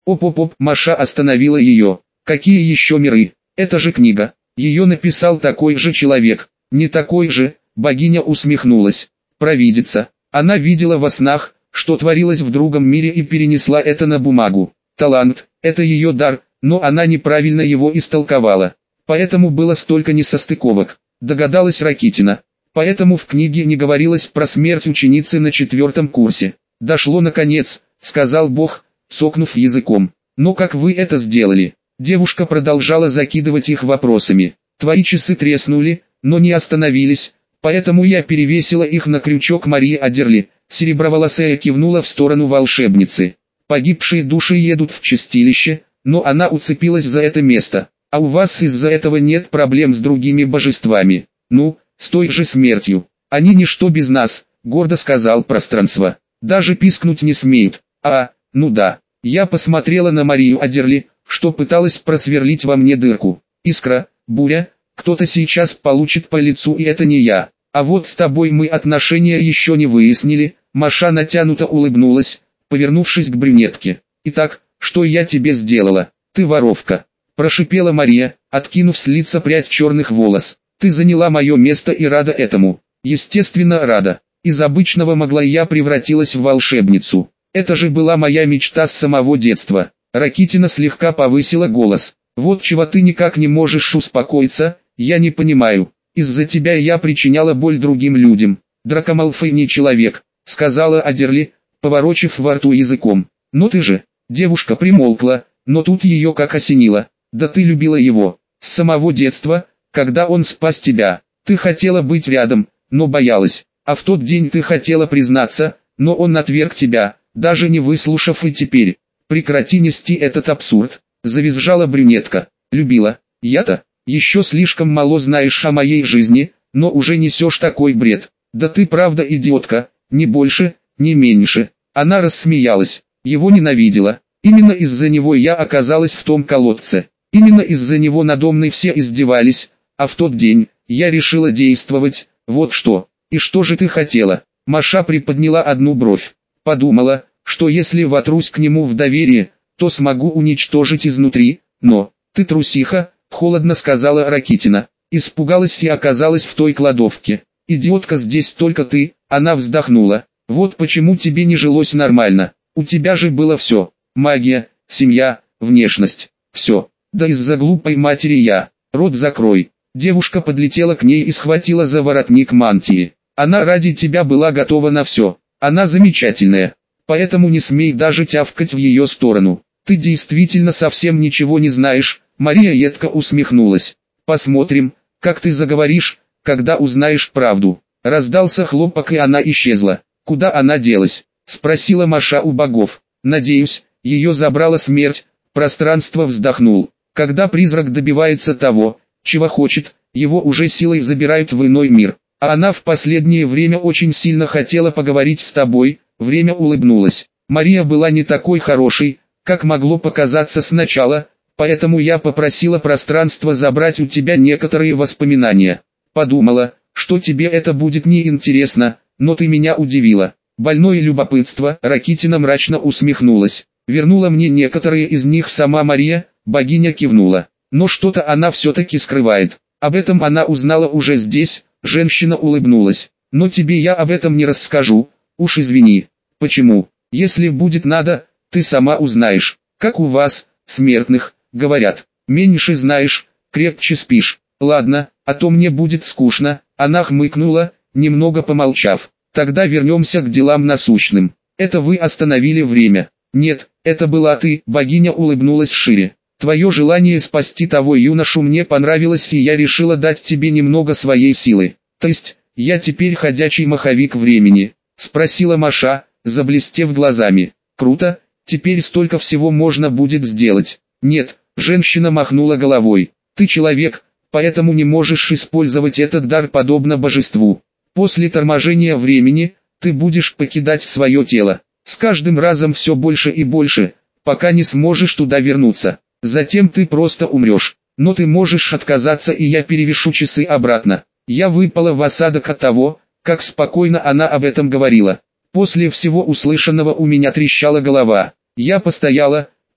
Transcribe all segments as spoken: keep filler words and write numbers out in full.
Оп-оп-оп, Маша остановила ее. Какие еще миры? Это же книга. Ее написал такой же человек. Не такой же, богиня усмехнулась. Провидица. Она видела во снах, что творилось в другом мире и перенесла это на бумагу. Талант – это ее дар, но она неправильно его истолковала. Поэтому было столько несостыковок, догадалась Ракитина. Поэтому в книге не говорилось про смерть ученицы на четвертом курсе. Дошло наконец, сказал Бог, цокнув языком. Но как вы это сделали? Девушка продолжала закидывать их вопросами. Твои часы треснули, но не остановились, поэтому я перевесила их на крючок Марии Адерли. Сереброволосая кивнула в сторону волшебницы. Погибшие души едут в чистилище, но она уцепилась за это место. А у вас из-за этого нет проблем с другими божествами. Ну, с той же смертью. Они ничто без нас, гордо сказал пространство. Даже пискнуть не смеют. А, ну да. Я посмотрела на Марию Адерли, что пыталась просверлить во мне дырку. Искра, буря, кто-то сейчас получит по лицу, и это не я. А вот с тобой мы отношения еще не выяснили. Маша натянуто улыбнулась, повернувшись к брюнетке. Итак, что я тебе сделала? Ты воровка. Прошипела Мария, откинув с лица прядь черных волос. Ты заняла мое место и рада этому. Естественно, рада. Из обычного могла я превратилась в волшебницу. Это же была моя мечта с самого детства. Ракитина слегка повысила голос. Вот чего ты никак не можешь успокоиться, я не понимаю. Из-за тебя я причиняла боль другим людям. Драко Малфой не человек, сказала Адерли, поворочив во рту языком. Но ты же, девушка примолкла, но тут ее как осенило. Да ты любила его, с самого детства, когда он спас тебя. Ты хотела быть рядом, но боялась. А в тот день ты хотела признаться, но он отверг тебя, даже не выслушав, и теперь. Прекрати нести этот абсурд, завизжала брюнетка. Любила, я-то, еще слишком мало знаешь о моей жизни, но уже несешь такой бред. Да ты правда идиотка, ни больше, ни меньше. Она рассмеялась, его ненавидела. Именно из-за него я оказалась в том колодце. Именно из-за него надо мной все издевались, а в тот день, я решила действовать, вот что. И что же ты хотела? Маша приподняла одну бровь. Подумала, что если вотрусь к нему в доверие, то смогу уничтожить изнутри, но... Ты трусиха, холодно сказала Ракитина. Испугалась и оказалась в той кладовке. Идиотка, здесь только ты, она вздохнула. Вот почему тебе не жилось нормально. У тебя же было все. Магия, семья, внешность. Все. Да из-за глупой матери я. Рот закрой. Девушка подлетела к ней и схватила за воротник мантии. Она ради тебя была готова на все. Она замечательная. Поэтому не смей даже тявкать в ее сторону. Ты действительно совсем ничего не знаешь. Мария едко усмехнулась. Посмотрим, как ты заговоришь, когда узнаешь правду. Раздался хлопок, и она исчезла. Куда она делась? Спросила Маша у богов. Надеюсь, ее забрала смерть. Пространство вздохнул. Когда призрак добивается того, чего хочет, его уже силой забирают в иной мир. А она в последнее время очень сильно хотела поговорить с тобой. Время улыбнулось. Мария была не такой хорошей, как могло показаться сначала, поэтому я попросила пространство забрать у тебя некоторые воспоминания. Подумала, что тебе это будет неинтересно, но ты меня удивила. Больное любопытство, Ракитина мрачно усмехнулась. Вернула мне некоторые из них сама Мария, богиня кивнула. Но что-то она все-таки скрывает. Об этом она узнала уже здесь, женщина улыбнулась. Но тебе я об этом не расскажу, уж извини. Почему? Если будет надо, ты сама узнаешь. Как у вас, смертных, говорят, меньше знаешь, крепче спишь. Ладно, а то мне будет скучно. Она хмыкнула, немного помолчав. Тогда вернемся к делам насущным. Это вы остановили время. Нет, это была ты, богиня улыбнулась шире. Твое желание спасти того юношу мне понравилось, и я решила дать тебе немного своей силы. То есть, я теперь ходячий маховик времени? Спросила Маша, заблестев глазами. Круто, теперь столько всего можно будет сделать. Нет, женщина махнула головой. Ты человек, поэтому не можешь использовать этот дар подобно божеству. После торможения времени, ты будешь покидать свое тело. С каждым разом все больше и больше, пока не сможешь туда вернуться. Затем ты просто умрешь. Но ты можешь отказаться, и я перевешу часы обратно. Я выпала в осадок от того, как спокойно она об этом говорила. После всего услышанного у меня трещала голова. Я постояла,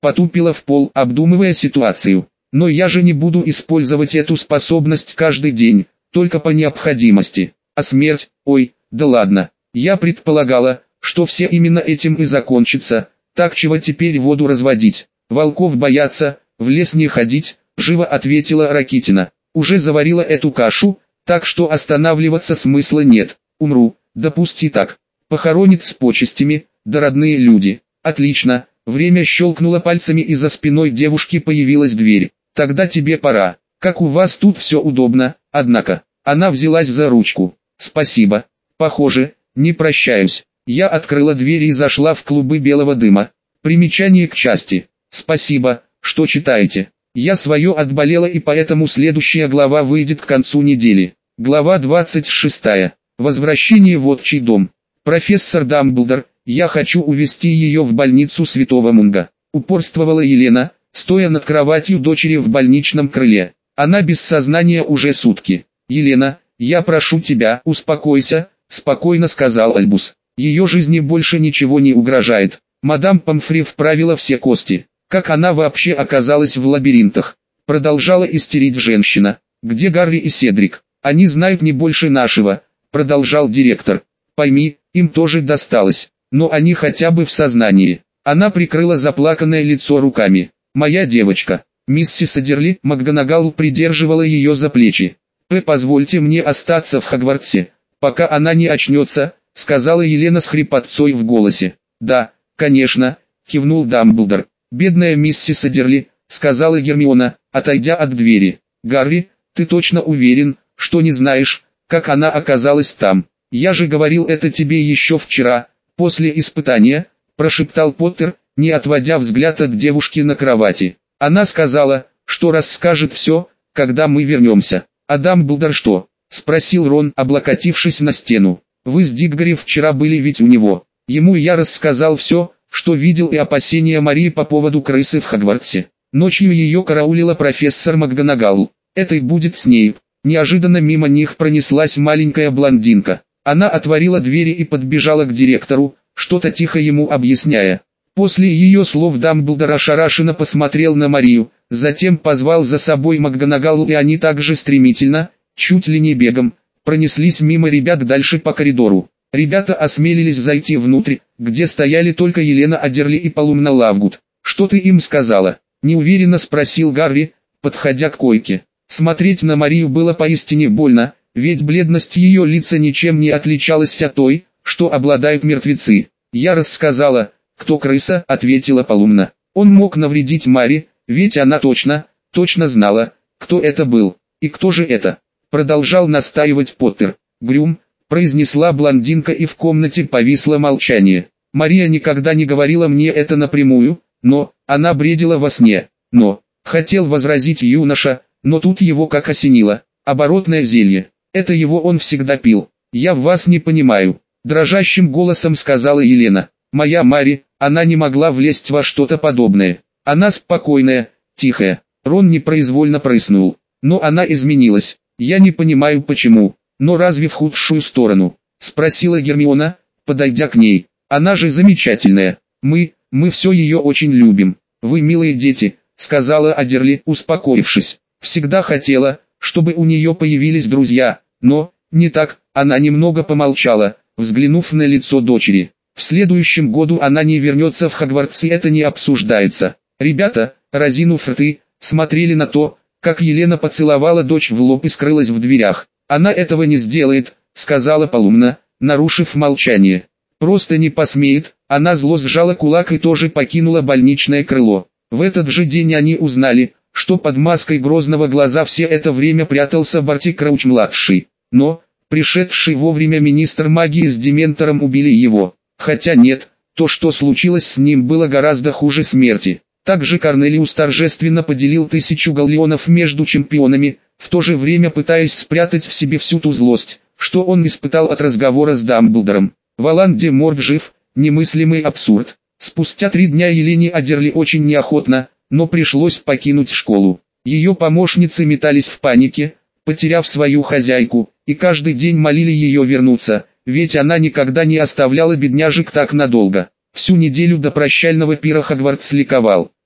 потупила в пол, обдумывая ситуацию. Но я же не буду использовать эту способность каждый день, только по необходимости. А смерть, ой, да ладно. Я предполагала, что все именно этим и закончится, так чего теперь воду разводить. Волков боятся, в лес не ходить, живо ответила Ракитина. Уже заварила эту кашу, так что останавливаться смысла нет. Умру, допусти так. Похоронит с почестями, да родные люди. Отлично, время щелкнуло пальцами и за спиной девушки появилась дверь. Тогда тебе пора. Как у вас тут все удобно, однако. Она взялась за ручку. Спасибо. Похоже, не прощаюсь. Я открыла дверь и зашла в клубы белого дыма. Примечание к части. Спасибо, что читаете. Я свое отболела, и поэтому следующая глава выйдет к концу недели. Глава двадцать шестая. Возвращение в отчий дом. Профессор Дамблдор, я хочу увезти ее в больницу Святого Мунга. Упорствовала Елена, стоя над кроватью дочери в больничном крыле. Она без сознания уже сутки. Елена, я прошу тебя, успокойся, спокойно сказал Альбус. Ее жизни больше ничего не угрожает. Мадам Помфри вправила все кости. Как она вообще оказалась в лабиринтах? Продолжала истерить женщина. Где Гарри и Седрик? Они знают не больше нашего, продолжал директор. Пойми, им тоже досталось, но они хотя бы в сознании. Она прикрыла заплаканное лицо руками. Моя девочка, миссис Адерли, МакГонагал придерживала ее за плечи. П. Позвольте мне остаться в Хогвартсе, пока она не очнется, сказала Елена с хрипотцой в голосе. Да, конечно, кивнул Дамблдор. Бедная миссис Адерли, сказала Гермиона, отойдя от двери. Гарри, ты точно уверен, что не знаешь, как она оказалась там? Я же говорил это тебе еще вчера, после испытания, прошептал Поттер, не отводя взгляд от девушки на кровати. Она сказала, что расскажет все, когда мы вернемся. А Дамблдор что? Спросил Рон, облокотившись на стену. Вы с Диггори вчера были ведь у него. Ему я рассказал все, что видел, и опасения Марии по поводу крысы в Хогвартсе. Ночью ее караулила профессор МакГонагал. Это и будет с ней. Неожиданно мимо них пронеслась маленькая блондинка. Она отворила двери и подбежала к директору, что-то тихо ему объясняя. После ее слов Дамблдор ошарашенно посмотрел на Марию, затем позвал за собой МакГонагал, и они также стремительно, чуть ли не бегом, пронеслись мимо ребят дальше по коридору. Ребята осмелились зайти внутрь, где стояли только Елена Адерли и Полумна Лавгуд. «Что ты им сказала?» – неуверенно спросил Гарри, подходя к койке. Смотреть на Марию было поистине больно, ведь бледность ее лица ничем не отличалась от той, что обладают мертвецы. «Я рассказала, кто крыса», — ответила Полумна. «Он мог навредить Мари, ведь она точно, точно знала, кто это был. И кто же это?» — продолжал настаивать Поттер. «Грюм», — произнесла блондинка, и в комнате повисло молчание. «Мария никогда не говорила мне это напрямую, но, она бредила во сне, но...» — хотел возразить юноша, но тут его как осенило. «Оборотное зелье. Это его он всегда пил. Я в вас не понимаю», — дрожащим голосом сказала Елена. «Моя Мари, она не могла влезть во что-то подобное. Она спокойная, тихая». Рон непроизвольно прыснул. «Но она изменилась. Я не понимаю почему. Но разве в худшую сторону?» — спросила Гермиона, подойдя к ней. «Она же замечательная. Мы, мы все ее очень любим. Вы милые дети», — сказала Адерли, успокоившись. «Всегда хотела, чтобы у нее появились друзья, но, не так». Она немного помолчала, взглянув на лицо дочери. «В следующем году она не вернется в Хогвартс, и это не обсуждается». Ребята, разинув рты, смотрели на то, как Елена поцеловала дочь в лоб и скрылась в дверях. «Она этого не сделает», — сказала Полумна, нарушив молчание. «Просто не посмеет». Она зло сжала кулак и тоже покинула больничное крыло. В этот же день они узнали, что под маской грозного глаза все это время прятался Барти Крауч-младший. Но, пришедший вовремя министр магии с Дементором убили его. Хотя нет, то, что случилось с ним, было гораздо хуже смерти. Также Корнелиус торжественно поделил тысячу галлеонов между чемпионами, в то же время пытаясь спрятать в себе всю ту злость, что он испытал от разговора с Дамблдором. Волан-де-Морт жив, немыслимый абсурд. Спустя три дня Елене Адерли очень неохотно, но пришлось покинуть школу. Ее помощницы метались в панике, потеряв свою хозяйку, и каждый день молили ее вернуться, ведь она никогда не оставляла бедняжек так надолго. Всю неделю до прощального пира Хогвартс ликовал.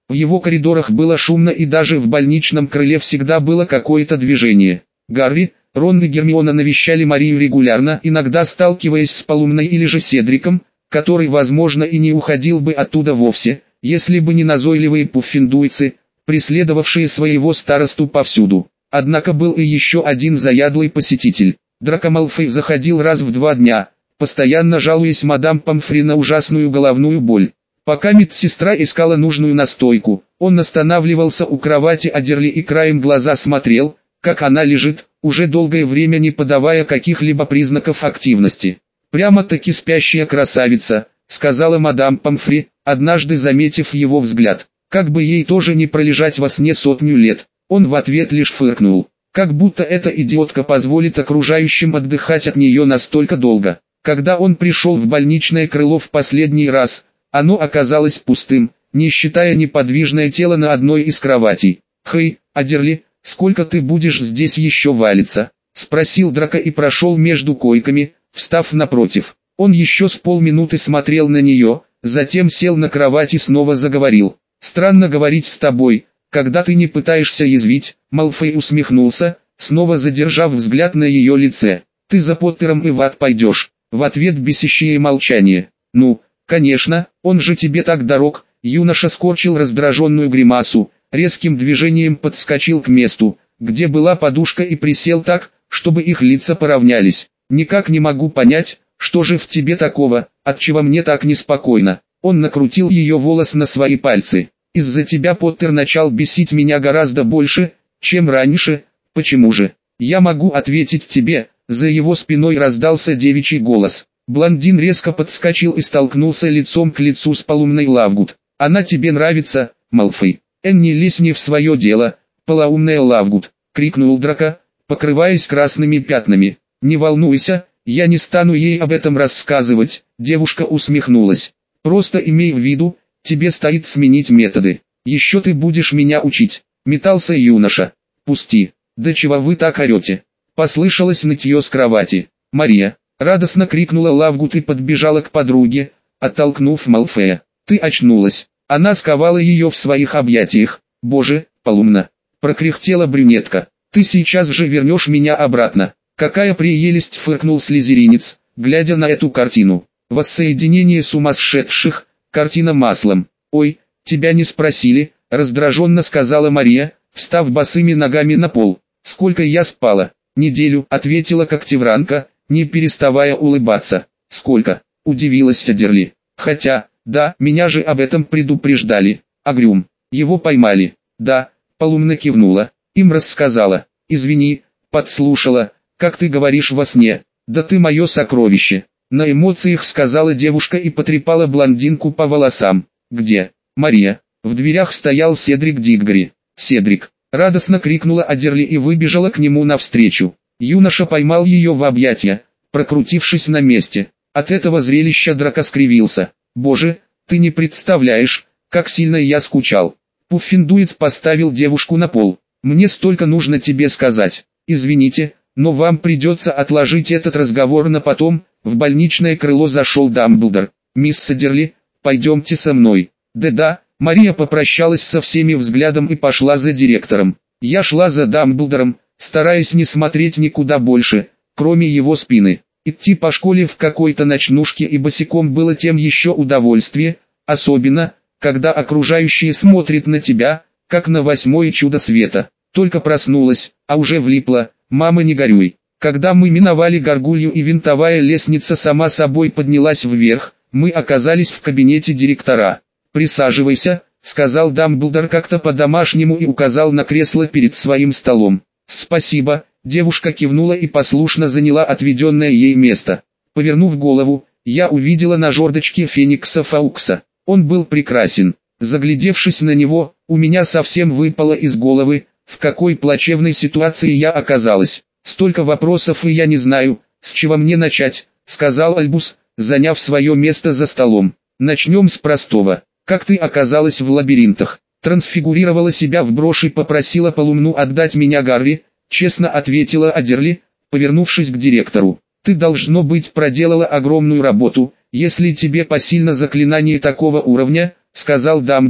В его коридорах было шумно, и даже в больничном крыле всегда было какое-то движение. Гарри, Рон и Гермиона навещали Марию регулярно, иногда сталкиваясь с Полумной или же Седриком, который, возможно, и не уходил бы оттуда вовсе, если бы не назойливые пуффиндуйцы, преследовавшие своего старосту повсюду. Однако был и еще один заядлый посетитель. Драко Малфой заходил раз в два дня, постоянно жалуясь мадам Помфри на ужасную головную боль. Пока медсестра искала нужную настойку, он останавливался у кровати Адерли и краем глаза смотрел, как она лежит, уже долгое время не подавая каких-либо признаков активности. «Прямо-таки спящая красавица», — сказала мадам Помфри, однажды заметив его взгляд. «Как бы ей тоже не пролежать во сне сотню лет». Он в ответ лишь фыркнул, как будто эта идиотка позволит окружающим отдыхать от нее настолько долго. Когда он пришел в больничное крыло в последний раз, оно оказалось пустым, не считая неподвижное тело на одной из кроватей. «Хей, Адерли, сколько ты будешь здесь еще валиться?» — спросил Драко и прошел между койками, встав напротив. Он еще с полминуты смотрел на нее, затем сел на кровать и снова заговорил. «Странно говорить с тобой, когда ты не пытаешься язвить», — Малфой усмехнулся, снова задержав взгляд на ее лице. «Ты за Поттером и в ад пойдешь». В ответ бесящее молчание. «Ну, конечно, он же тебе так дорог», — юноша скорчил раздраженную гримасу, резким движением подскочил к месту, где была подушка, и присел так, чтобы их лица поравнялись. «Никак не могу понять, что же в тебе такого, отчего мне так неспокойно». Он накрутил ее волос на свои пальцы. «Из-за тебя Поттер начал бесить меня гораздо больше, чем раньше. Почему же?» «Я могу ответить тебе». За его спиной раздался девичий голос. Блондин резко подскочил и столкнулся лицом к лицу с Полумной Лавгуд. «Она тебе нравится, Малфой?» «Эн, не лезь не в свое дело, полоумная Лавгуд», — крикнул Драко, покрываясь красными пятнами. «Не волнуйся, я не стану ей об этом рассказывать», — девушка усмехнулась. «Просто имей в виду, тебе стоит сменить методы. Еще ты будешь меня учить», — метался юноша. «Пусти, да чего вы так орете?» Послышалось нытье с кровати. «Мария!» — радостно крикнула Лавгуд и подбежала к подруге, оттолкнув Малфоя. «Ты очнулась!» Она сковала ее в своих объятиях. «Боже, Полумна!» — прокряхтела брюнетка. «Ты сейчас же вернешь меня обратно!» «Какая прелесть!» — фыркнул слизеринец, глядя на эту картину. «Воссоединение сумасшедших, картина маслом». «Ой, тебя не спросили!» — раздраженно сказала Мария, встав босыми ногами на пол. «Сколько я спала?» «Неделю», — ответила Когтевранка, не переставая улыбаться. «Сколько?» — удивилась Адерли. «Хотя, да, меня же об этом предупреждали. Агрюм, его поймали». «Да», — Полумна кивнула, им рассказала. «Извини, подслушала, как ты говоришь во сне». «Да ты мое сокровище», — на эмоциях сказала девушка и потрепала блондинку по волосам. «Где?» «Мария». В дверях стоял Седрик Диггори. «Седрик!» — радостно крикнула Адерли и выбежала к нему навстречу. Юноша поймал ее в объятия, прокрутившись на месте. От этого зрелища Драко скривился. «Боже, ты не представляешь, как сильно я скучал». Пуффиндуец поставил девушку на пол. «Мне столько нужно тебе сказать. Извините, но вам придется отложить этот разговор на потом». В больничное крыло зашел Дамблдор. «Мисс Адерли, пойдемте со мной». «Да-да». Мария попрощалась со всеми взглядом и пошла за директором. Я шла за Дамблдором, стараясь не смотреть никуда больше, кроме его спины. Идти по школе в какой-то ночнушке и босиком было тем еще удовольствие, особенно, когда окружающие смотрят на тебя, как на восьмое чудо света. Только проснулась, а уже влипла. «Мама, не горюй». Когда мы миновали горгулью и винтовая лестница сама собой поднялась вверх, мы оказались в кабинете директора. «Присаживайся», — сказал Дамблдор как-то по-домашнему и указал на кресло перед своим столом. «Спасибо», — девушка кивнула и послушно заняла отведенное ей место. Повернув голову, я увидела на жердочке Феникса Фаукса. Он был прекрасен. Заглядевшись на него, у меня совсем выпало из головы, в какой плачевной ситуации я оказалась. «Столько вопросов, и я не знаю, с чего мне начать», — сказал Альбус, заняв свое место за столом. «Начнем с простого. Как ты оказалась в лабиринтах?» «Трансфигурировала себя в брошь и попросила Полумну отдать меня Гарри», — честно ответила Адерли, повернувшись к директору. «Ты, должно быть, проделала огромную работу, если тебе посильно заклинание такого уровня», — сказал Дамблдор,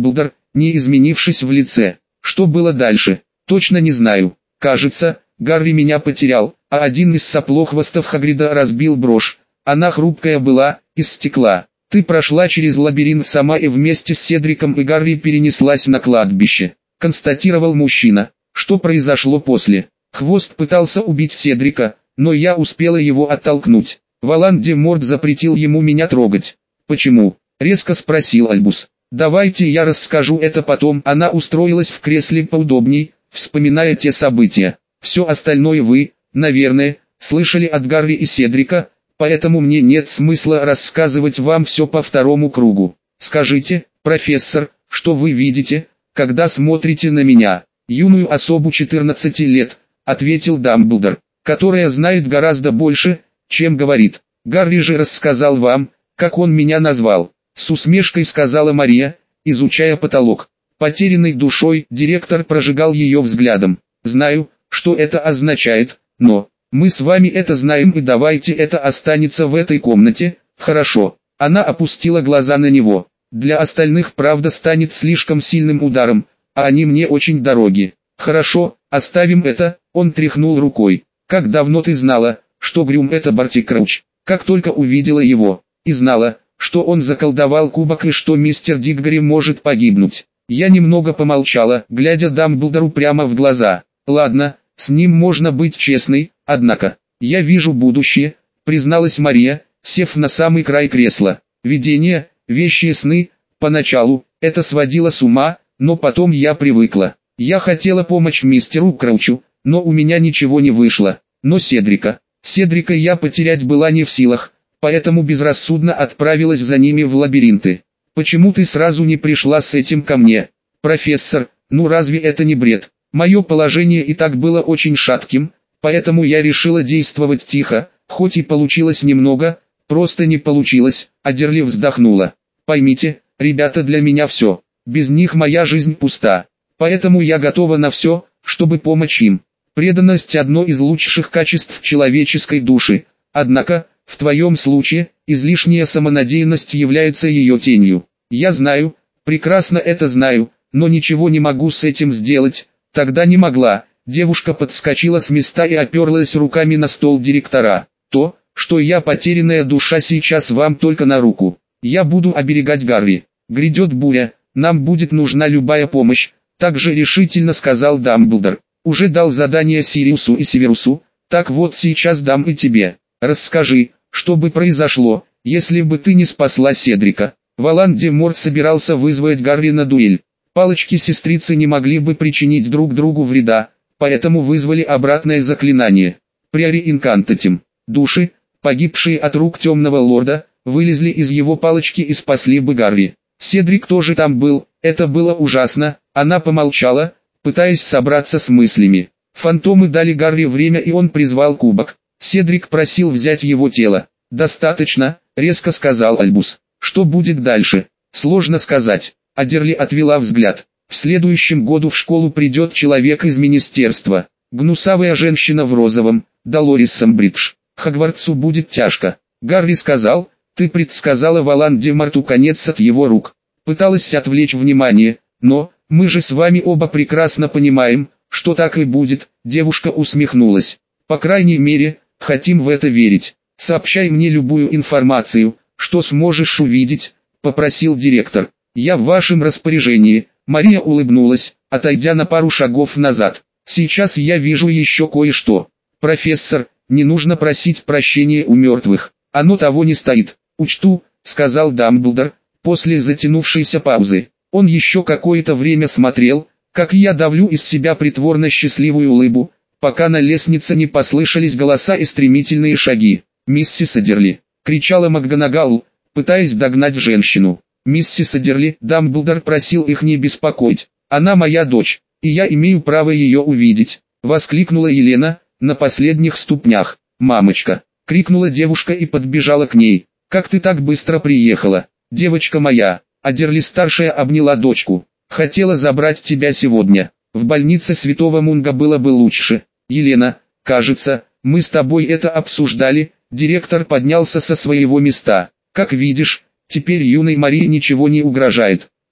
не изменившись в лице. Что было дальше, точно не знаю. Кажется, Гарри меня потерял, а один из соплохвостов Хагрида разбил брошь. Она хрупкая была, из стекла. Ты прошла через лабиринт сама и вместе с Седриком и Гарри перенеслась на кладбище, констатировал мужчина. Что произошло после? Хвост пытался убить Седрика, но я успела его оттолкнуть. Волан-де-Морт запретил ему меня трогать. Почему? Резко спросил Альбус. Давайте я расскажу это потом. Она устроилась в кресле поудобней, вспоминая те события. Все остальное вы, наверное, слышали от Гарри и Седрика, поэтому мне нет смысла рассказывать вам все по второму кругу. Скажите, профессор, что вы видите, когда смотрите на меня? Юную особу четырнадцати лет, ответил Дамблдор, которая знает гораздо больше, чем говорит. Гарри же рассказал вам, как он меня назвал. С усмешкой сказала Мария, изучая потолок. Потерянной душой директор прожигал ее взглядом. Знаю, что это означает, но мы с вами это знаем, и давайте это останется в этой комнате, хорошо? Она опустила глаза на него. Для остальных правда станет слишком сильным ударом, а они мне очень дороги. Хорошо, оставим это. Он тряхнул рукой. Как давно ты знала, что Грюм это Барти Крауч? Как только увидела его, и знала, что он заколдовал кубок и что мистер Диггори может погибнуть. Я немного помолчала, глядя Дамблдору прямо в глаза. Ладно, с ним можно быть честной, однако, я вижу будущее, призналась Мария, сев на самый край кресла. Видения, вещие сны, поначалу, это сводило с ума, но потом я привыкла. Я хотела помочь мистеру Краучу, но у меня ничего не вышло. Но Седрика, Седрика я потерять была не в силах, поэтому безрассудно отправилась за ними в лабиринты. Почему ты сразу не пришла с этим ко мне? Профессор, ну разве это не бред? Мое положение и так было очень шатким, поэтому я решила действовать тихо, хоть и получилось немного, просто не получилось. Адерли вздохнула. Поймите, ребята для меня все, без них моя жизнь пуста, поэтому я готова на все, чтобы помочь им. Преданность – одно из лучших качеств человеческой души, однако, в твоем случае, излишняя самонадеянность является ее тенью. Я знаю, прекрасно это знаю, но ничего не могу с этим сделать. Тогда не могла. Девушка подскочила с места и оперлась руками на стол директора. То, что я потерянная душа, сейчас вам только на руку. Я буду оберегать Гарри. Грядет буря, нам будет нужна любая помощь, также решительно сказал Дамблдор. Уже дал задание Сириусу и Северусу, так вот сейчас дам и тебе. Расскажи, что бы произошло, если бы ты не спасла Седрика. Волан-де-Морт собирался вызвать Гарри на дуэль. Палочки-сестрицы не могли бы причинить друг другу вреда, поэтому вызвали обратное заклинание. Приори инкантатим. Души, погибшие от рук темного лорда, вылезли из его палочки и спасли бы Гарри. Седрик тоже там был, это было ужасно. Она помолчала, пытаясь собраться с мыслями. Фантомы дали Гарри время, и он призвал кубок. Седрик просил взять его тело. «Достаточно», — резко сказал Альбус. «Что будет дальше? Сложно сказать». Адерли отвела взгляд. «В следующем году в школу придет человек из министерства. Гнусавая женщина в розовом, Долорис Самбридж. Хогвартсу будет тяжко». Гарри сказал, «Ты предсказала Волан-де-Морту конец от его рук». Пыталась отвлечь внимание, но, мы же с вами оба прекрасно понимаем, что так и будет. Девушка усмехнулась. «По крайней мере, хотим в это верить. Сообщай мне любую информацию, что сможешь увидеть», — попросил директор. «Я в вашем распоряжении». Мария улыбнулась, отойдя на пару шагов назад. «Сейчас я вижу еще кое-что. Профессор, не нужно просить прощения у мертвых. Оно того не стоит. Учту», — сказал Дамблдор, после затянувшейся паузы. Он еще какое-то время смотрел, как я давлю из себя притворно счастливую улыбку, пока на лестнице не послышались голоса и стремительные шаги. «Миссис Адерли!» — кричала МакГонагал, пытаясь догнать женщину. «Миссис Адерли!» — Дамблдор просил их не беспокоить. «Она моя дочь, и я имею право ее увидеть!» — воскликнула Елена, на последних ступнях. «Мамочка!» — крикнула девушка и подбежала к ней. «Как ты так быстро приехала? Девочка моя!» Адерли-старшая обняла дочку. «Хотела забрать тебя сегодня. В больнице Святого Мунга было бы лучше. Елена, кажется, мы с тобой это обсуждали». Директор поднялся со своего места. «Как видишь, теперь юной Марии ничего не угрожает». «Да,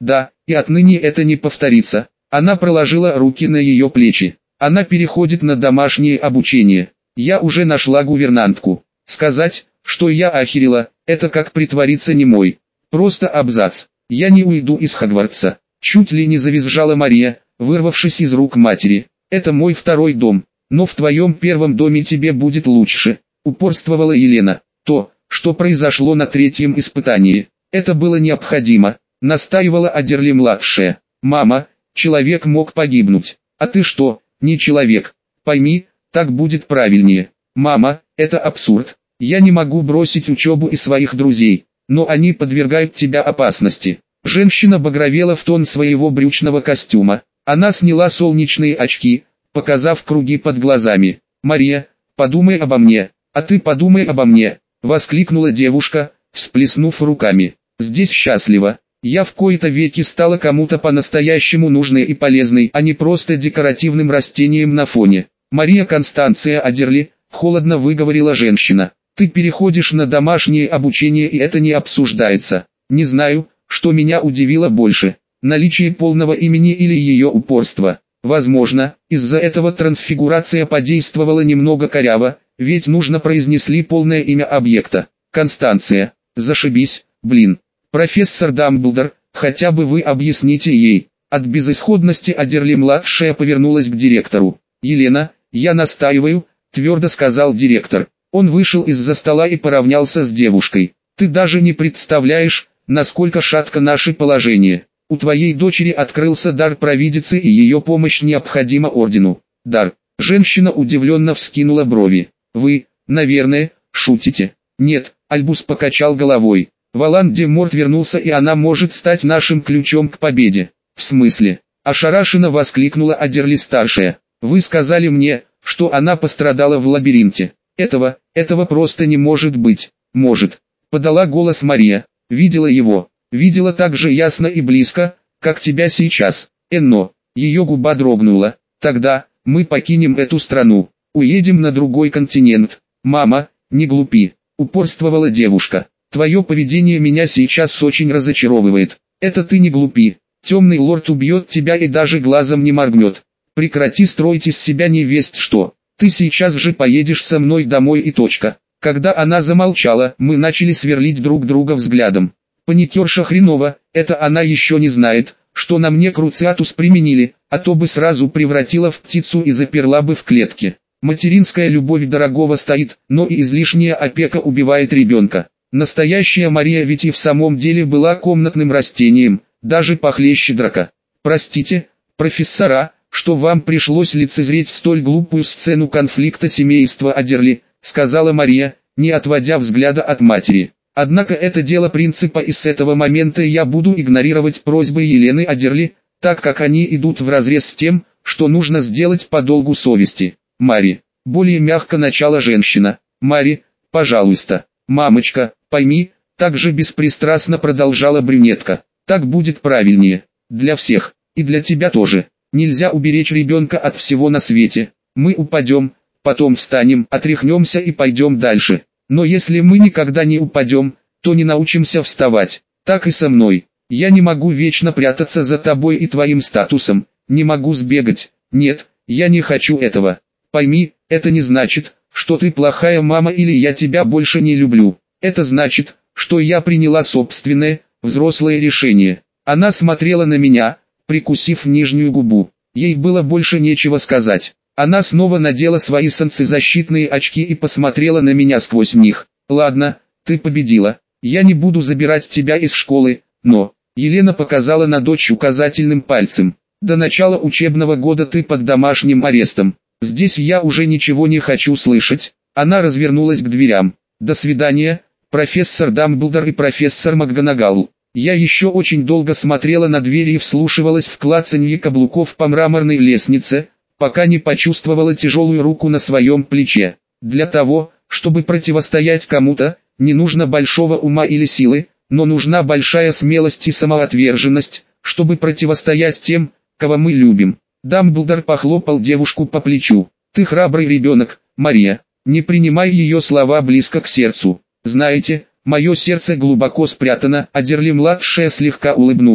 и отныне это не повторится. Она проложила руки на ее плечи. Она переходит на домашнее обучение. Я уже нашла гувернантку. Сказать, что я охерела, это как притвориться немой. Просто абзац. Я не уйду из Хогвартса. Чуть ли не завизжала Мария, вырвавшись из рук матери. Это мой второй дом, но в твоем первом доме тебе будет лучше, упорствовала Елена. То, что произошло на третьем испытании, это было необходимо, настаивала Адерли-младшая. Мама, человек мог погибнуть, а ты что, не человек? Пойми, так будет правильнее. Мама, это абсурд. Я не могу бросить учебу и своих друзей, но они подвергают тебя опасности. Женщина багровела в тон своего брючного костюма. Она сняла солнечные очки, показав круги под глазами. «Мария, подумай обо мне, а ты подумай обо мне», — воскликнула девушка, всплеснув руками. «Здесь счастливо. Я в кои-то веки стала кому-то по-настоящему нужной и полезной, а не просто декоративным растением на фоне». «Мария Констанция Адерли», — холодно выговорила женщина. «Ты переходишь на домашнее обучение, и это не обсуждается. Не знаю, что меня удивило больше, наличие полного имени или ее упорство. Возможно, из-за этого трансфигурация подействовала немного коряво, ведь нужно произнесли полное имя объекта. Констанция. Зашибись, блин. Профессор Дамблдор, хотя бы вы объясните ей». От безысходности Адерли-младшая повернулась к директору. «Елена, я настаиваю», — твердо сказал директор. Он вышел из-за стола и поравнялся с девушкой. «Ты даже не представляешь, насколько шатко наше положение. У твоей дочери открылся дар провидицы, и ее помощь необходима ордену». «Дар?» Женщина удивленно вскинула брови. «Вы, наверное, шутите?» «Нет», Альбус покачал головой. «Волан-де-Морт вернулся, и она может стать нашим ключом к победе». «В смысле?» Ошарашенно воскликнула Адерли-старшая. «Вы сказали мне, что она пострадала в лабиринте. Этого, этого просто не может быть». «Может», подала голос Мария. «Видела его, видела так же ясно и близко, как тебя сейчас». «Энно», ее губа дрогнула. «Тогда, мы покинем эту страну, уедем на другой континент». «Мама, не глупи», упорствовала девушка. «Твое поведение меня сейчас очень разочаровывает». «Это ты не глупи. Темный лорд убьет тебя и даже глазом не моргнет. Прекрати строить из себя невесть что. Ты сейчас же поедешь со мной домой и точка». Когда она замолчала, мы начали сверлить друг друга взглядом. Паникерша хренова, это она еще не знает, что на мне круциатус применили, а то бы сразу превратила в птицу и заперла бы в клетке. Материнская любовь дорогого стоит, но и излишняя опека убивает ребенка. Настоящая Мария ведь и в самом деле была комнатным растением, даже похлеще драка. «Простите, профессора, что вам пришлось лицезреть столь глупую сцену конфликта семейства Адерли», сказала Мария, не отводя взгляда от матери. «Однако это дело принципа, и с этого момента я буду игнорировать просьбы Елены Адерли, так как они идут вразрез с тем, что нужно сделать по долгу совести». «Мари», более мягко начала женщина. «Мари, пожалуйста». «Мамочка, пойми», также беспристрастно продолжала брюнетка. «Так будет правильнее. Для всех, и для тебя тоже. Нельзя уберечь ребенка от всего на свете. Мы упадем, потом встанем, отряхнемся и пойдем дальше. Но если мы никогда не упадем, то не научимся вставать. Так и со мной. Я не могу вечно прятаться за тобой и твоим статусом, не могу сбегать. Нет, я не хочу этого. Пойми, это не значит, что ты плохая мама или я тебя больше не люблю. Это значит, что я приняла собственное, взрослое решение». Она смотрела на меня, прикусив нижнюю губу. Ей было больше нечего сказать. Она снова надела свои солнцезащитные очки и посмотрела на меня сквозь них. «Ладно, ты победила. Я не буду забирать тебя из школы, но...» Елена показала на дочь указательным пальцем. «До начала учебного года ты под домашним арестом. Здесь я уже ничего не хочу слышать». Она развернулась к дверям. «До свидания, профессор Дамблдор и профессор МакГонагал». Я еще очень долго смотрела на двери и вслушивалась в клацанье каблуков по мраморной лестнице, пока не почувствовала тяжелую руку на своем плече. Для того, чтобы противостоять кому-то, не нужно большого ума или силы, но нужна большая смелость и самоотверженность, чтобы противостоять тем, кого мы любим. Дамблдор похлопал девушку по плечу. «Ты храбрый ребенок, Мария, не принимай ее слова близко к сердцу. Знаете, мое сердце глубоко спрятано». Адерли-младшая слегка улыбнулась.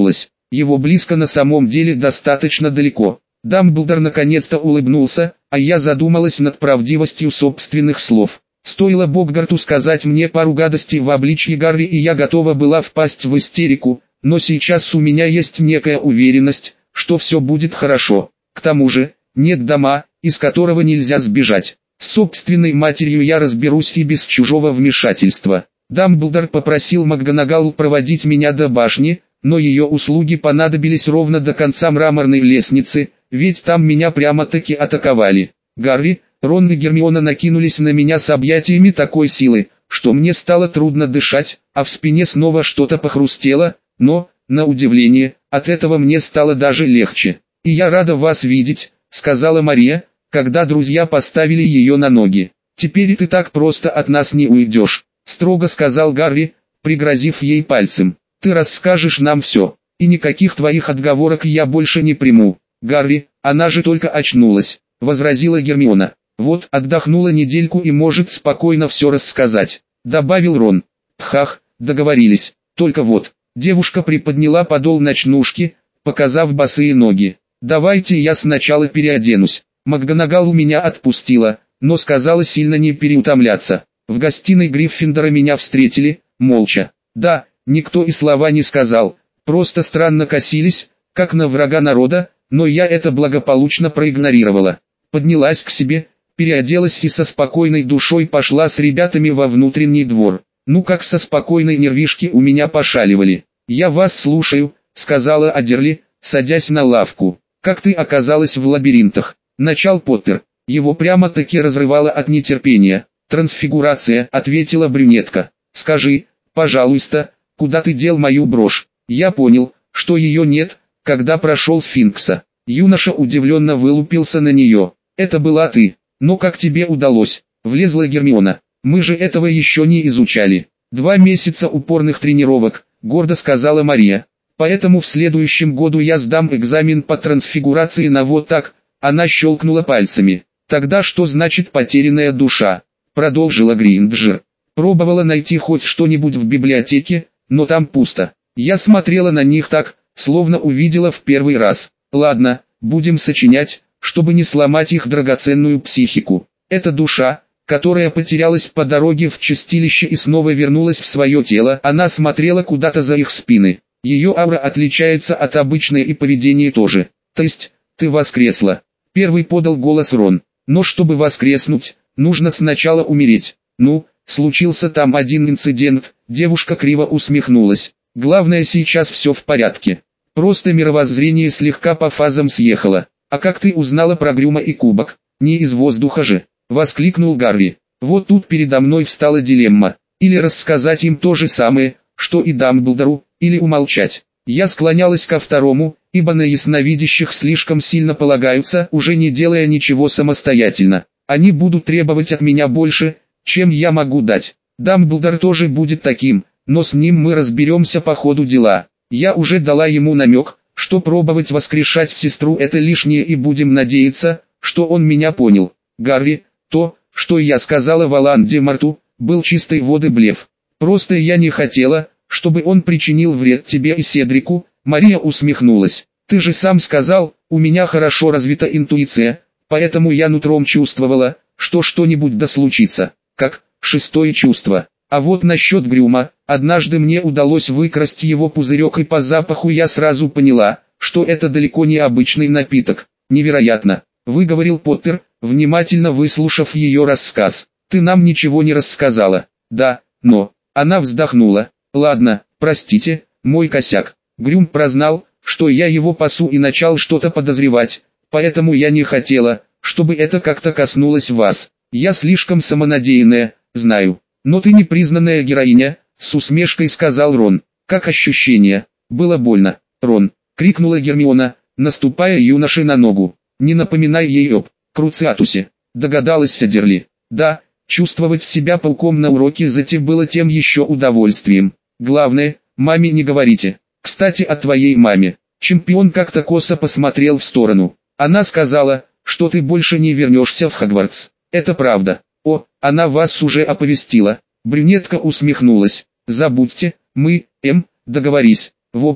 Его близко на самом деле достаточно далеко. Дамблдор наконец-то улыбнулся, а я задумалась над правдивостью собственных слов. Стоило Богарту сказать мне пару гадостей в обличье Гарри, и я готова была впасть в истерику, но сейчас у меня есть некая уверенность, что все будет хорошо. К тому же, нет дома, из которого нельзя сбежать. С собственной матерью я разберусь и без чужого вмешательства. Дамблдор попросил МакГонагал проводить меня до башни, но ее услуги понадобились ровно до конца мраморной лестницы, ведь там меня прямо-таки атаковали. Гарри, Рон и Гермиона накинулись на меня с объятиями такой силы, что мне стало трудно дышать, а в спине снова что-то похрустело, но, на удивление, от этого мне стало даже легче. «И я рада вас видеть», — сказала Мария, когда друзья поставили ее на ноги. «Теперь ты так просто от нас не уйдешь», — строго сказал Гарри, пригрозив ей пальцем. «Ты расскажешь нам все, и никаких твоих отговорок я больше не приму». «Гарри, она же только очнулась», — возразила Гермиона. «Вот, отдохнула недельку и может спокойно все рассказать», — добавил Рон. «Пхах, договорились, только вот». Девушка приподняла подол ночнушки, показав босые ноги. «Давайте я сначала переоденусь». МакГонагал у меня отпустила, но сказала сильно не переутомляться. В гостиной Гриффиндора меня встретили, молча. Да, никто и слова не сказал, просто странно косились, как на врага народа, но я это благополучно проигнорировала. Поднялась к себе, переоделась и со спокойной душой пошла с ребятами во внутренний двор. Ну как со спокойной, нервишки у меня пошаливали. «Я вас слушаю», — сказала Адерли, садясь на лавку. «Как ты оказалась в лабиринтах?» Начал Поттер. Его прямо-таки разрывало от нетерпения. «Трансфигурация», — ответила брюнетка. «Скажи, пожалуйста, куда ты дел мою брошь?» Я понял, что ее нет, когда прошел сфинкса. Юноша удивленно вылупился на нее. «Это была ты. Но как тебе удалось?» Влезла Гермиона. «Мы же этого еще не изучали». «Два месяца упорных тренировок», — гордо сказала Мария. «Поэтому в следующем году я сдам экзамен по трансфигурации на вот так». Она щелкнула пальцами. «Тогда что значит потерянная душа?» Продолжила Гринджер. «Пробовала найти хоть что-нибудь в библиотеке, но там пусто. Я смотрела на них так, словно увидела в первый раз. Ладно, будем сочинять, чтобы не сломать их драгоценную психику. Это душа, которая потерялась по дороге в чистилище и снова вернулась в свое тело. Она смотрела куда-то за их спины. Ее аура отличается от обычной и поведение тоже. То есть, ты воскресла». Первый подал голос Рон. «Но чтобы воскреснуть, нужно сначала умереть». «Ну, случился там один инцидент», девушка криво усмехнулась. «Главное, сейчас все в порядке. Просто мировоззрение слегка по фазам съехало. А как ты узнала про Грюма и Кубок? Не из воздуха же», воскликнул Гарри. Вот тут передо мной встала дилемма. Или рассказать им то же самое, что и Дамблдору, или умолчать. Я склонялась ко второму, ибо на ясновидящих слишком сильно полагаются, уже не делая ничего самостоятельно. Они будут требовать от меня больше, чем я могу дать. Дамблдор тоже будет таким, но с ним мы разберемся по ходу дела. Я уже дала ему намек, что пробовать воскрешать сестру это лишнее, и будем надеяться, что он меня понял. Гарри, то, что я сказала Волан-де-Морту, был чистой воды блеф. Просто я не хотела, чтобы он причинил вред тебе и Седрику. Мария усмехнулась. Ты же сам сказал, у меня хорошо развита интуиция, поэтому я нутром чувствовала, что что-нибудь да случится, как шестое чувство. А вот насчет Грюма, однажды мне удалось выкрасть его пузырек, и по запаху я сразу поняла, что это далеко не обычный напиток. Невероятно, выговорил Поттер, внимательно выслушав ее рассказ. Ты нам ничего не рассказала. Да, но... Она вздохнула. Ладно, простите, мой косяк. Грюм прознал, что я его пасу, и начал что-то подозревать, поэтому я не хотела, чтобы это как-то коснулось вас. Я слишком самонадеянная, знаю. Но ты не признанная героиня, с усмешкой сказал Рон. Как ощущение? Было больно. Рон, крикнула Гермиона, наступая юноше на ногу. Не напоминай ей об Круциатусе. Догадалась Адерли. Да, чувствовать себя пауком на уроке зате было тем еще удовольствием. Главное, маме не говорите. Кстати, о твоей маме. Чемпион как-то косо посмотрел в сторону. Она сказала, что ты больше не вернешься в Хогвартс. Это правда. О, она вас уже оповестила. Брюнетка усмехнулась. Забудьте, мы, М, договорись. В общем,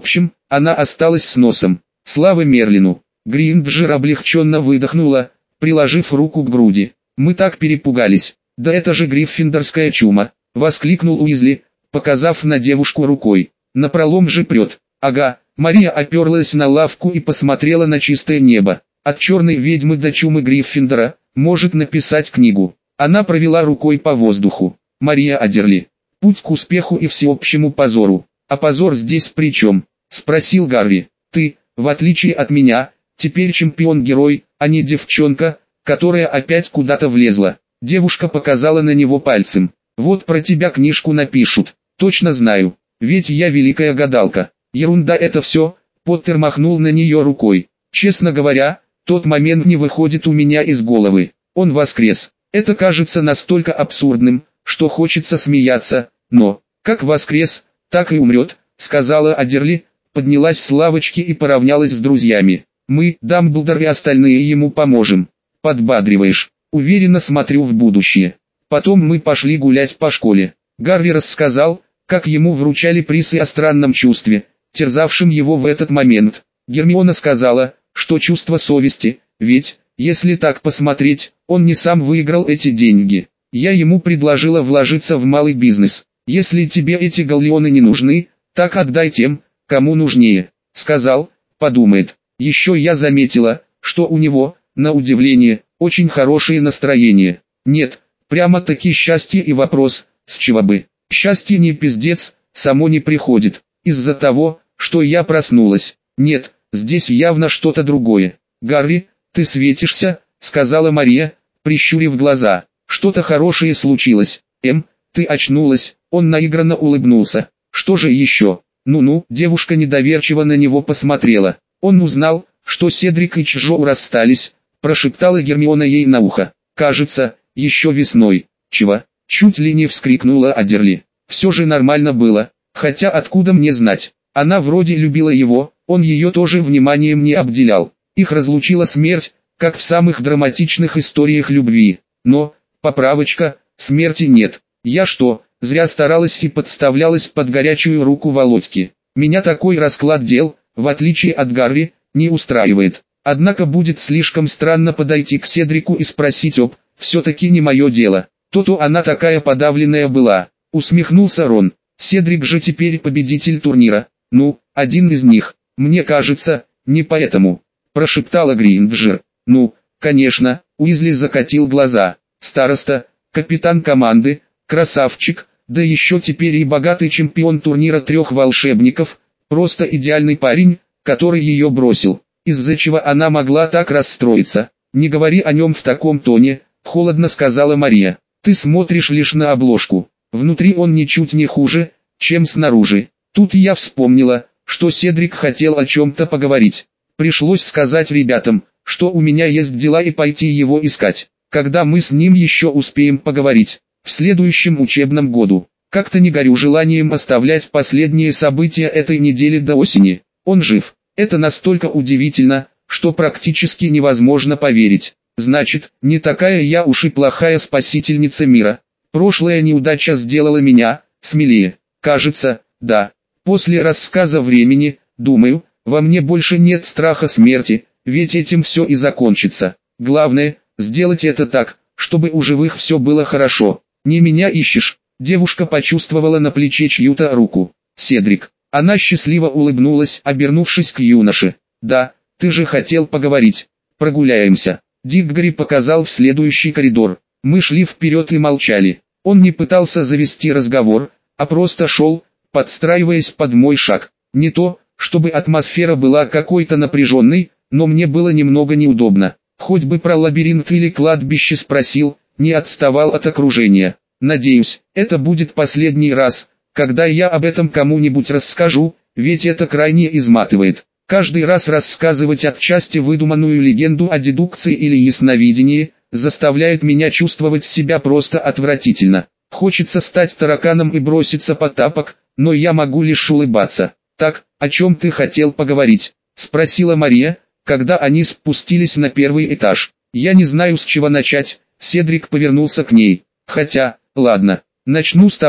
она осталась с носом. Слава Мерлину! Гринджер облегченно выдохнула, приложив руку к груди. «Мы так перепугались. Да это же гриффиндорская чума!» — воскликнул Уизли, показав на девушку рукой. «Напролом же прет!» «Ага!» — Мария оперлась на лавку и посмотрела на чистое небо. «От черной ведьмы до чумы Гриффиндора может написать книгу». Она провела рукой по воздуху. «Мария Адерли. Путь к успеху и всеобщему позору». «А позор здесь при чем?» — спросил Гарри. «Ты, в отличие от меня, теперь чемпион-герой, а не девчонка, которая опять куда-то влезла». Девушка показала на него пальцем. «Вот про тебя книжку напишут. Точно знаю, ведь я великая гадалка». «Ерунда это все», — Поттер махнул на нее рукой. «Честно говоря, тот момент не выходит у меня из головы. Он воскрес. Это кажется настолько абсурдным, что хочется смеяться, но, как воскрес, так и умрет», — сказала Адерли, поднялась с лавочки и поравнялась с друзьями. «Мы, Дамблдор и остальные ему поможем. Подбадриваешь. Уверенно смотрю в будущее». Потом мы пошли гулять по школе. Гарри рассказал, как ему вручали приз и о странном чувстве, терзавшем его в этот момент. Гермиона сказала, что чувство совести, ведь, если так посмотреть, он не сам выиграл эти деньги. Я ему предложила вложиться в малый бизнес. «Если тебе эти галлеоны не нужны, так отдай тем, кому нужнее», — сказал, подумает. Еще я заметила, что у него, на удивление, очень хорошее настроение. Нет, прямо-таки счастье и вопрос, с чего бы. Счастье не пиздец, само не приходит. Из-за того, что я проснулась. Нет, здесь явно что-то другое. «Гарри, ты светишься», — сказала Мария, прищурив глаза. «Что-то хорошее случилось. Эм, ты очнулась». Он наигранно улыбнулся. «Что же еще?» «Ну-ну», девушка недоверчиво на него посмотрела. «Он узнал, что Седрик и Чжоу расстались», — прошептала Гермиона ей на ухо. «Кажется, еще весной». «Чего?» — чуть ли не вскрикнула Адерли. «Все же нормально было, хотя откуда мне знать? Она вроде любила его, он ее тоже вниманием не обделял. Их разлучила смерть, как в самых драматичных историях любви. Но, поправочка, смерти нет. Я что, зря старалась и подставлялась под горячую руку Володьки? Меня такой расклад дел, в отличие от Гарри, не устраивает. Однако будет слишком странно подойти к Седрику и спросить об, все-таки не мое дело. То-то она такая подавленная была», — усмехнулся Рон. «Седрик же теперь победитель турнира. Ну, один из них. Мне кажется, не поэтому», — прошептала Гринджер. «Ну, конечно», — Уизли закатил глаза. «Староста, капитан команды, красавчик, да еще теперь и богатый чемпион турнира трех волшебников, просто идеальный парень, который ее бросил, из-за чего она могла так расстроиться. Не говори о нем в таком тоне», — холодно сказала Мария. «Ты смотришь лишь на обложку. Внутри он ничуть не хуже, чем снаружи». Тут я вспомнила, что Седрик хотел о чем-то поговорить. Пришлось сказать ребятам, что у меня есть дела и пойти его искать. Когда мы с ним еще успеем поговорить? В следующем учебном году. Как-то не горю желанием оставлять последние события этой недели до осени. Он жив. Это настолько удивительно, что практически невозможно поверить. Значит, не такая я уж и плохая спасительница мира. Прошлая неудача сделала меня смелее. Кажется, да. После рассказа времени, думаю, во мне больше нет страха смерти, ведь этим все и закончится. Главное, сделать это так, чтобы у живых все было хорошо. Не меня ищешь. Девушка почувствовала на плече чью-то руку. «Седрик». Она счастливо улыбнулась, обернувшись к юноше. «Да, ты же хотел поговорить. Прогуляемся». Диггори показал в следующий коридор. Мы шли вперед и молчали. Он не пытался завести разговор, а просто шел, подстраиваясь под мой шаг. Не то, чтобы атмосфера была какой-то напряженной, но мне было немного неудобно. Хоть бы про лабиринт или кладбище спросил, не отставал от окружения. Надеюсь, это будет последний раз, когда я об этом кому-нибудь расскажу, ведь это крайне изматывает. Каждый раз рассказывать отчасти выдуманную легенду о дедукции или ясновидении, заставляет меня чувствовать себя просто отвратительно. Хочется стать тараканом и броситься под тапок, но я могу лишь улыбаться. «Так, о чем ты хотел поговорить?» — спросила Мария, когда они спустились на первый этаж. «Я не знаю, с чего начать», — Седрик повернулся к ней. «Хотя, ладно, начну с того,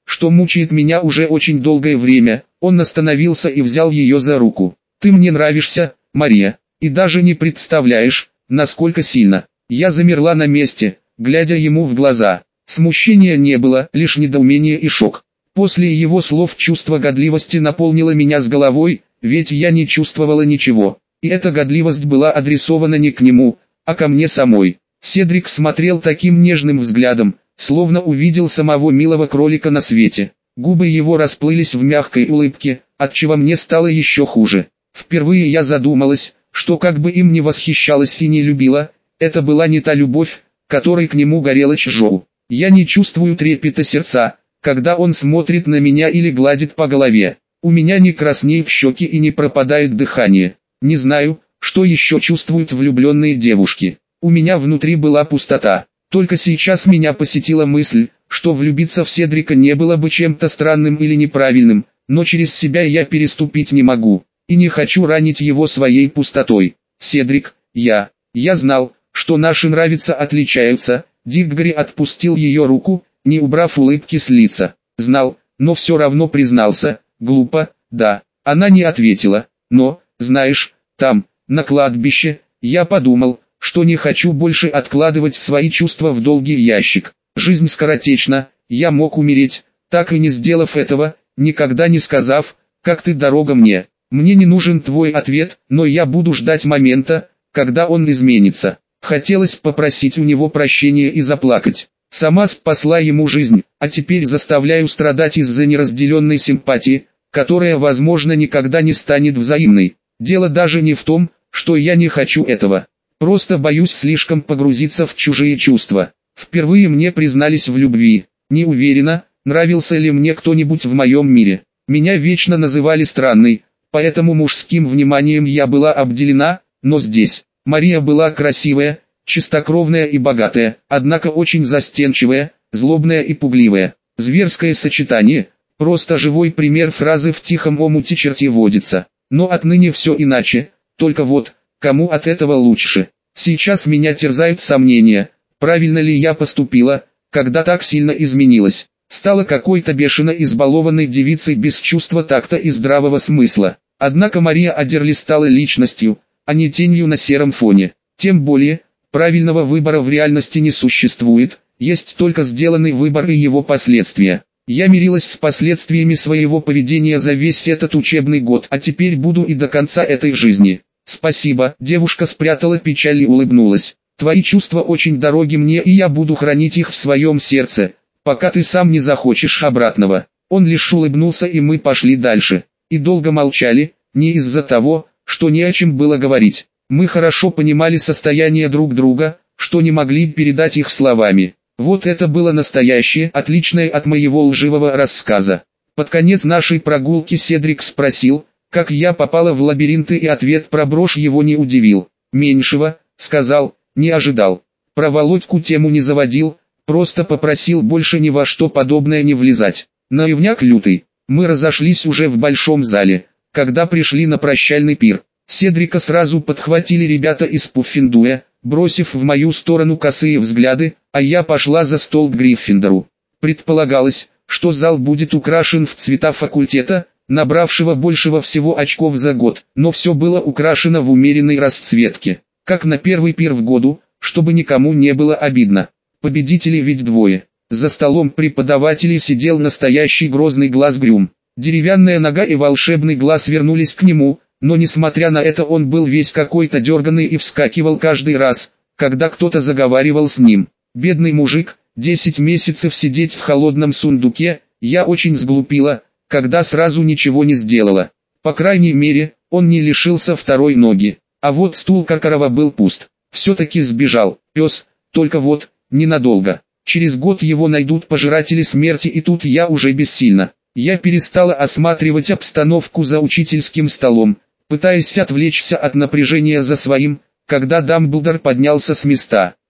что мучает меня уже очень долгое время. Он остановился и взял ее за руку. «Ты мне нравишься, Мария, и даже не представляешь, насколько сильно». Я замерла на месте, глядя ему в глаза. Смущения не было, лишь недоумение и шок. После его слов чувство годливости наполнило меня с головой, ведь я не чувствовала ничего. И эта годливость была адресована не к нему, а ко мне самой. Седрик смотрел таким нежным взглядом, словно увидел самого милого кролика на свете. Губы его расплылись в мягкой улыбке, отчего мне стало еще хуже. Впервые я задумалась, что как бы им ни восхищалась и не любила, это была не та любовь, которой к нему горела Чжоу. Я не чувствую трепета сердца, когда он смотрит на меня или гладит по голове. У меня не краснеют щеки и не пропадает дыхание. Не знаю, что еще чувствуют влюбленные девушки. У меня внутри была пустота. Только сейчас меня посетила мысль, что влюбиться в Седрика не было бы чем-то странным или неправильным, но через себя я переступить не могу, и не хочу ранить его своей пустотой. Седрик, я, я знал, что наши нравицы отличаются. Диггори отпустил ее руку, не убрав улыбки с лица. Знал, но все равно признался, глупо, да. Она не ответила, но, знаешь, там, на кладбище, я подумал, что не хочу больше откладывать свои чувства в долгий ящик. Жизнь скоротечна, я мог умереть, так и не сделав этого, никогда не сказав, как ты дорога мне. Мне не нужен твой ответ, но я буду ждать момента, когда он изменится. Хотелось попросить у него прощения и заплакать. Сама спасла ему жизнь, а теперь заставляю страдать из-за неразделенной симпатии, которая, возможно, никогда не станет взаимной. Дело даже не в том, что я не хочу этого. Просто боюсь слишком погрузиться в чужие чувства. Впервые мне признались в любви. Не уверена, нравился ли мне кто-нибудь в моем мире. Меня вечно называли странной, поэтому мужским вниманием я была обделена, но здесь... Мария была красивая, чистокровная и богатая, однако очень застенчивая, злобная и пугливая. Зверское сочетание, просто живой пример фразы «в тихом омуте черти водится». Но отныне все иначе, только вот, кому от этого лучше? Сейчас меня терзают сомнения, правильно ли я поступила, когда так сильно изменилась. Стала какой-то бешено избалованной девицей без чувства такта и здравого смысла. Однако Мария Адерли стала личностью, а не тенью на сером фоне. Тем более, правильного выбора в реальности не существует, есть только сделанный выбор и его последствия. Я мирилась с последствиями своего поведения за весь этот учебный год, а теперь буду и до конца этой жизни. Спасибо, девушка спрятала печаль и улыбнулась. Твои чувства очень дороги мне, и я буду хранить их в своем сердце, пока ты сам не захочешь обратного. Он лишь улыбнулся, и мы пошли дальше. И долго молчали, не из-за того, что не о чем было говорить. Мы хорошо понимали состояние друг друга, что не могли передать их словами. Вот это было настоящее, отличное от моего лживого рассказа. Под конец нашей прогулки Седрик спросил, как я попала в лабиринты, и ответ про брошь его не удивил. Меньшего, сказал, не ожидал. Про Володьку тему не заводил, просто попросил больше ни во что подобное не влезать. Наивняк лютый. Мы разошлись уже в большом зале. Когда пришли на прощальный пир, Седрика сразу подхватили ребята из Пуффендуя, бросив в мою сторону косые взгляды, а я пошла за стол к Гриффиндору. Предполагалось, что зал будет украшен в цвета факультета, набравшего большего всего очков за год, но все было украшено в умеренной расцветке, как на первый пир в году, чтобы никому не было обидно. Победителей ведь двое. За столом преподавателей сидел настоящий грозный Глазгрюм. Деревянная нога и волшебный глаз вернулись к нему, но несмотря на это он был весь какой-то дерганый и вскакивал каждый раз, когда кто-то заговаривал с ним. Бедный мужик, десять месяцев сидеть в холодном сундуке, я очень сглупила, когда сразу ничего не сделала. По крайней мере, он не лишился второй ноги, а вот стул Каркарова был пуст. Все-таки сбежал, пес, только вот, ненадолго. Через год его найдут пожиратели смерти, и тут я уже бессильна. Я перестала осматривать обстановку за учительским столом, пытаясь отвлечься от напряжения за своим, когда Дамблдор поднялся с места.